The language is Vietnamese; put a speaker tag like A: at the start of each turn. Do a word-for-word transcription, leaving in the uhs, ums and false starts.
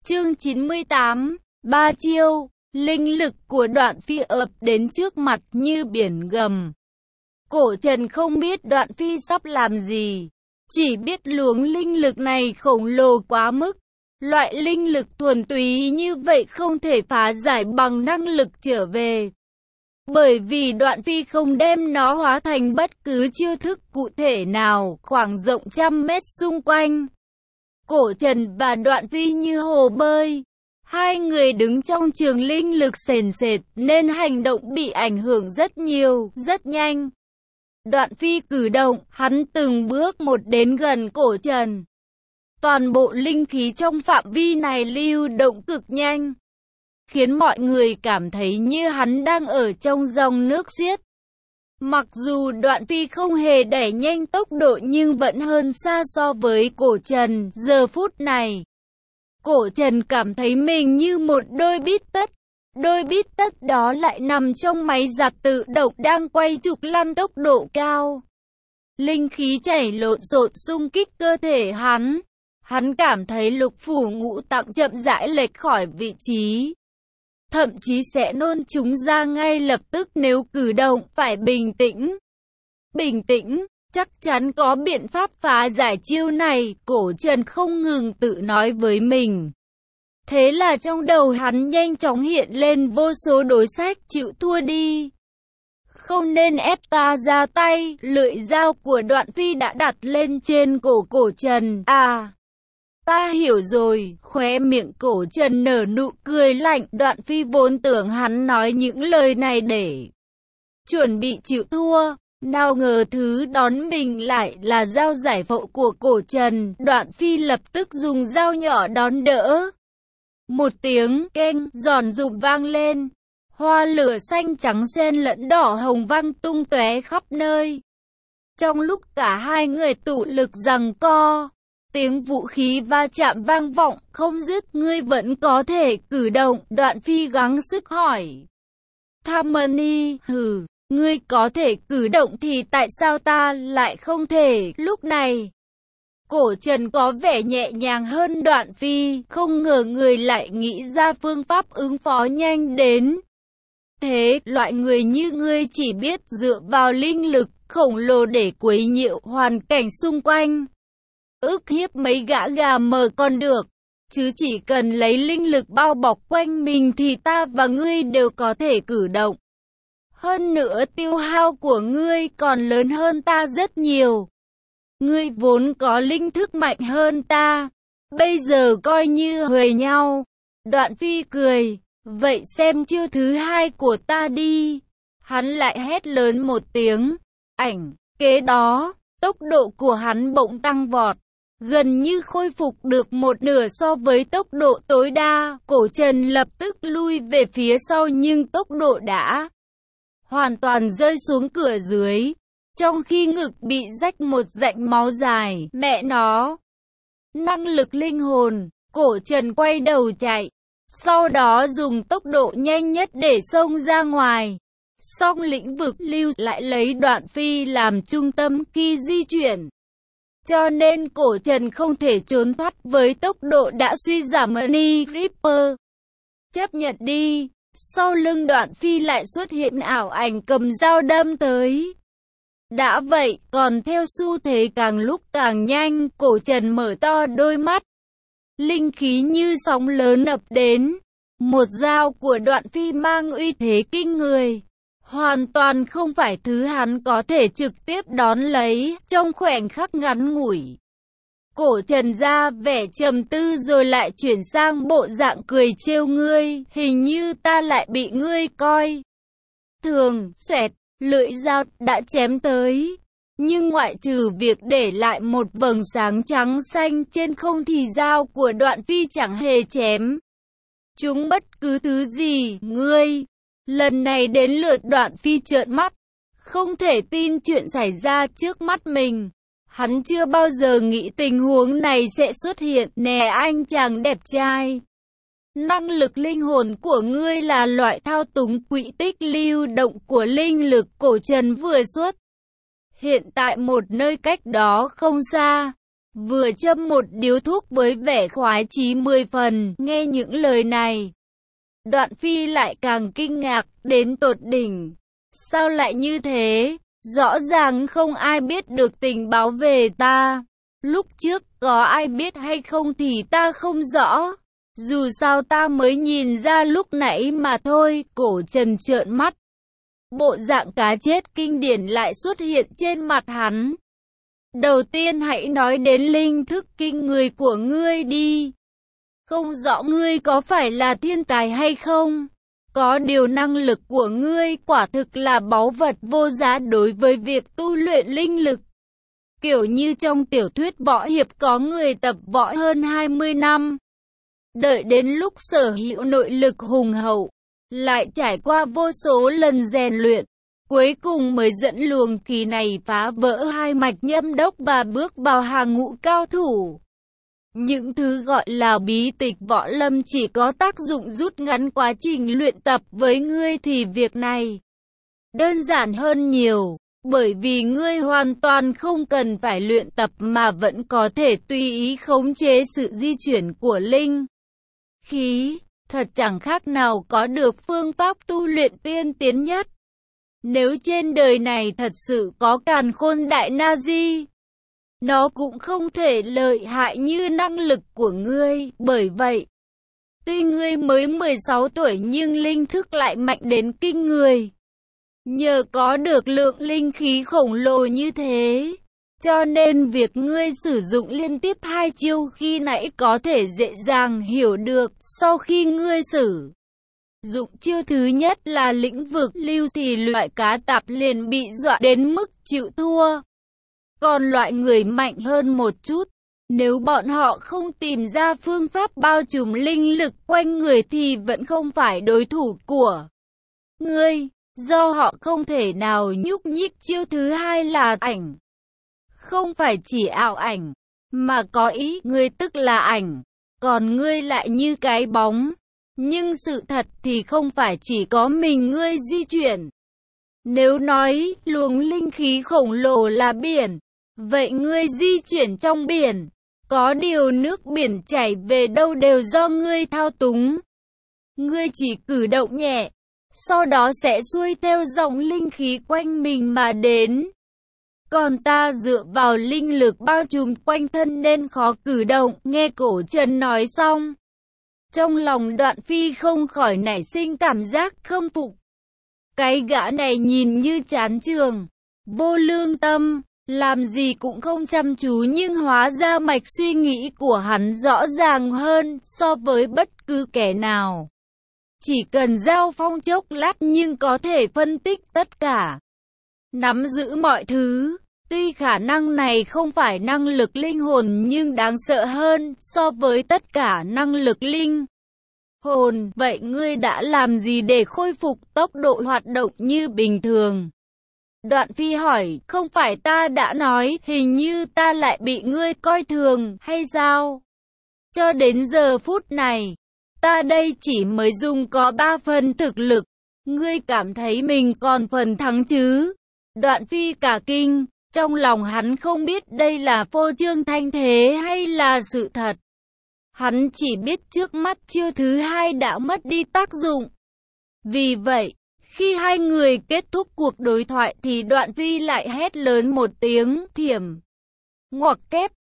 A: Chương chín mươi tám, ba chiêu, linh lực của Đoạn Phi ập đến trước mặt như biển gầm. Cổ Trần không biết Đoạn Phi sắp làm gì, chỉ biết luồng linh lực này khổng lồ quá mức. Loại linh lực thuần túy như vậy không thể phá giải bằng năng lực trở về. Bởi vì Đoạn Phi không đem nó hóa thành bất cứ chiêu thức cụ thể nào, khoảng rộng trăm mét xung quanh. Cổ Trần và Đoạn Phi như hồ bơi. Hai người đứng trong trường linh lực sền sệt nên hành động bị ảnh hưởng rất nhiều, rất nhanh. Đoạn Phi cử động, hắn từng bước một đến gần Cổ Trần. Toàn bộ linh khí trong phạm vi này lưu động cực nhanh, khiến mọi người cảm thấy như hắn đang ở trong dòng nước xiết. Mặc dù Đoạn Phi không hề đẩy nhanh tốc độ nhưng vẫn hơn xa so với Cổ Trần. Giờ phút này, Cổ Trần cảm thấy mình như một đôi bít tất. Đôi bít tất đó lại nằm trong máy giặt tự động đang quay trục lăn tốc độ cao. Linh khí chảy lộn xộn xung kích cơ thể hắn. Hắn cảm thấy lục phủ ngũ tạng chậm rãi lệch khỏi vị trí, thậm chí sẽ nôn chúng ra ngay lập tức nếu cử động. Phải bình tĩnh, bình tĩnh, chắc chắn có biện pháp phá giải chiêu này, Cổ Trần không ngừng tự nói với mình. Thế là trong đầu hắn nhanh chóng hiện lên vô số đối sách. Chịu thua đi, không nên ép ta ra tay. Lưỡi dao của Đoạn Phi đã đặt lên trên cổ Cổ Trần. À, ta hiểu rồi. Khóe miệng Cổ Trần nở nụ cười lạnh. Đoạn Phi vốn tưởng hắn nói những lời này để chuẩn bị chịu thua, nào ngờ thứ đón mình lại là dao giải phẫu của Cổ Trần. Đoạn Phi lập tức dùng dao nhỏ đón đỡ. Một tiếng keng giòn rụm vang lên, hoa lửa xanh trắng xen lẫn đỏ hồng văng tung tóe khắp nơi. Trong lúc cả hai người tụ lực giằng co, tiếng vũ khí va chạm vang vọng không dứt. Ngươi vẫn có thể cử động, Đoạn Phi gắng sức hỏi. Thamani, hừ, ngươi có thể cử động thì tại sao ta lại không thể? Lúc này, Cổ Trần có vẻ nhẹ nhàng hơn Đoạn Phi, không ngờ người lại nghĩ ra phương pháp ứng phó nhanh đến thế. Loại người như ngươi chỉ biết dựa vào linh lực khổng lồ để quấy nhiễu hoàn cảnh xung quanh, ức hiếp mấy gã gà mờ còn được, chứ chỉ cần lấy linh lực bao bọc quanh mình thì ta và ngươi đều có thể cử động. Hơn nữa tiêu hao của ngươi còn lớn hơn ta rất nhiều. Ngươi vốn có linh thức mạnh hơn ta, bây giờ coi như huề nhau. Đoạn Phi cười, vậy xem chiêu thứ hai của ta đi. Hắn lại hét lớn một tiếng, ảnh. Kế đó, tốc độ của hắn bỗng tăng vọt, gần như khôi phục được một nửa so với tốc độ tối đa. Cổ Trần lập tức lui về phía sau nhưng tốc độ đã hoàn toàn rơi xuống cửa dưới, trong khi ngực bị rách một rãnh máu dài. Mẹ nó! Năng lực linh hồn! Cổ Trần quay đầu chạy, sau đó dùng tốc độ nhanh nhất để xông ra ngoài. Song lĩnh vực lưu lại lấy Đoạn Phi làm trung tâm khi di chuyển, cho nên Cổ Trần không thể trốn thoát với tốc độ đã suy giảm. Money Ripper, chấp nhận đi. Sau lưng Đoạn Phi lại xuất hiện ảo ảnh cầm dao đâm tới. Đã vậy, còn theo xu thế càng lúc càng nhanh, Cổ Trần mở to đôi mắt. Linh khí như sóng lớn ập đến. Một dao của Đoạn Phi mang uy thế kinh người, hoàn toàn không phải thứ hắn có thể trực tiếp đón lấy. Trong khoảnh khắc ngắn ngủi, Cổ Trần ra vẻ trầm tư rồi lại chuyển sang bộ dạng cười trêu. Ngươi, hình như ta lại bị ngươi coi thường. Xoẹt, lưỡi dao đã chém tới, nhưng ngoại trừ việc để lại một vầng sáng trắng xanh trên không thì dao của Đoạn Phi chẳng hề chém chúng bất cứ thứ gì. Ngươi! Lần này đến lượt Đoạn Phi trợn mắt, không thể tin chuyện xảy ra trước mắt mình. Hắn chưa bao giờ nghĩ tình huống này sẽ xuất hiện. Nè anh chàng đẹp trai, năng lực linh hồn của ngươi là loại thao túng quỹ tích lưu động của linh lực. Cổ Trần vừa xuất hiện tại một nơi cách đó không xa, vừa châm một điếu thuốc với vẻ khoái chí mười phần. Nghe những lời này, Đoạn Phi lại càng kinh ngạc đến tột đỉnh. Sao lại như thế? Rõ ràng không ai biết được tình báo về ta. Lúc trước có ai biết hay không thì ta không rõ. Dù sao ta mới nhìn ra lúc nãy mà thôi. Cổ Trần trợn mắt. Bộ dạng cá chết kinh điển lại xuất hiện trên mặt hắn. Đầu tiên hãy nói đến linh thức kinh người của ngươi đi. Không rõ ngươi có phải là thiên tài hay không? Có điều năng lực của ngươi quả thực là báu vật vô giá đối với việc tu luyện linh lực. Kiểu như trong tiểu thuyết võ hiệp có người tập võ hơn hai mươi năm. Đợi đến lúc sở hữu nội lực hùng hậu, lại trải qua vô số lần rèn luyện, cuối cùng mới dẫn luồng khí này phá vỡ hai mạch nhâm đốc và bước vào hàng ngũ cao thủ. Những thứ gọi là bí tịch võ lâm chỉ có tác dụng rút ngắn quá trình luyện tập, với ngươi thì việc này đơn giản hơn nhiều, bởi vì ngươi hoàn toàn không cần phải luyện tập mà vẫn có thể tùy ý khống chế sự di chuyển của linh khí, thật chẳng khác nào có được phương pháp tu luyện tiên tiến nhất. Nếu trên đời này thật sự có Càn Khôn Đại Na Di, nó cũng không thể lợi hại như năng lực của ngươi. Bởi vậy, tuy ngươi mới mười sáu tuổi nhưng linh thức lại mạnh đến kinh người. Nhờ có được lượng linh khí khổng lồ như thế, cho nên việc ngươi sử dụng liên tiếp hai chiêu khi nãy có thể dễ dàng hiểu được. Sau khi ngươi sử dụng chiêu thứ nhất là lĩnh vực lưu thì loại cá tạp liền bị dọa đến mức chịu thua. Còn loại người mạnh hơn một chút, nếu bọn họ không tìm ra phương pháp bao trùm linh lực quanh người thì vẫn không phải đối thủ của ngươi, do họ không thể nào nhúc nhích. Chiêu thứ hai là ảnh. Không phải chỉ ảo ảnh, mà có ý, ngươi tức là ảnh, còn ngươi lại như cái bóng. Nhưng sự thật thì không phải chỉ có mình ngươi di chuyển. Nếu nói luồng linh khí khổng lồ là biển, vậy ngươi di chuyển trong biển. Có điều nước biển chảy về đâu đều do ngươi thao túng. Ngươi chỉ cử động nhẹ, sau đó sẽ xuôi theo dòng linh khí quanh mình mà đến. Còn ta dựa vào linh lực bao trùm quanh thân nên khó cử động. Nghe Cổ Trần nói xong, trong lòng Đoạn Phi không khỏi nảy sinh cảm giác khâm phục. Cái gã này nhìn như chán trường, vô lương tâm, làm gì cũng không chăm chú, nhưng hóa ra mạch suy nghĩ của hắn rõ ràng hơn so với bất cứ kẻ nào. Chỉ cần giao phong chốc lát nhưng có thể phân tích tất cả, nắm giữ mọi thứ. Tuy khả năng này không phải năng lực linh hồn nhưng đáng sợ hơn so với tất cả năng lực linh hồn. Vậy ngươi đã làm gì để khôi phục tốc độ hoạt động như bình thường? Đoạn Phi hỏi. Không phải ta đã nói, hình như ta lại bị ngươi coi thường, hay sao? Cho đến giờ phút này, ta đây chỉ mới dùng có ba phần thực lực. Ngươi cảm thấy mình còn phần thắng chứ? Đoạn Phi cả kinh, trong lòng hắn không biết đây là phô trương thanh thế hay là sự thật. Hắn chỉ biết trước mắt chiêu thứ hai đã mất đi tác dụng. Vì vậy, khi hai người kết thúc cuộc đối thoại thì Đoạn Phi lại hét lớn một tiếng, thiểm ngoặc kép,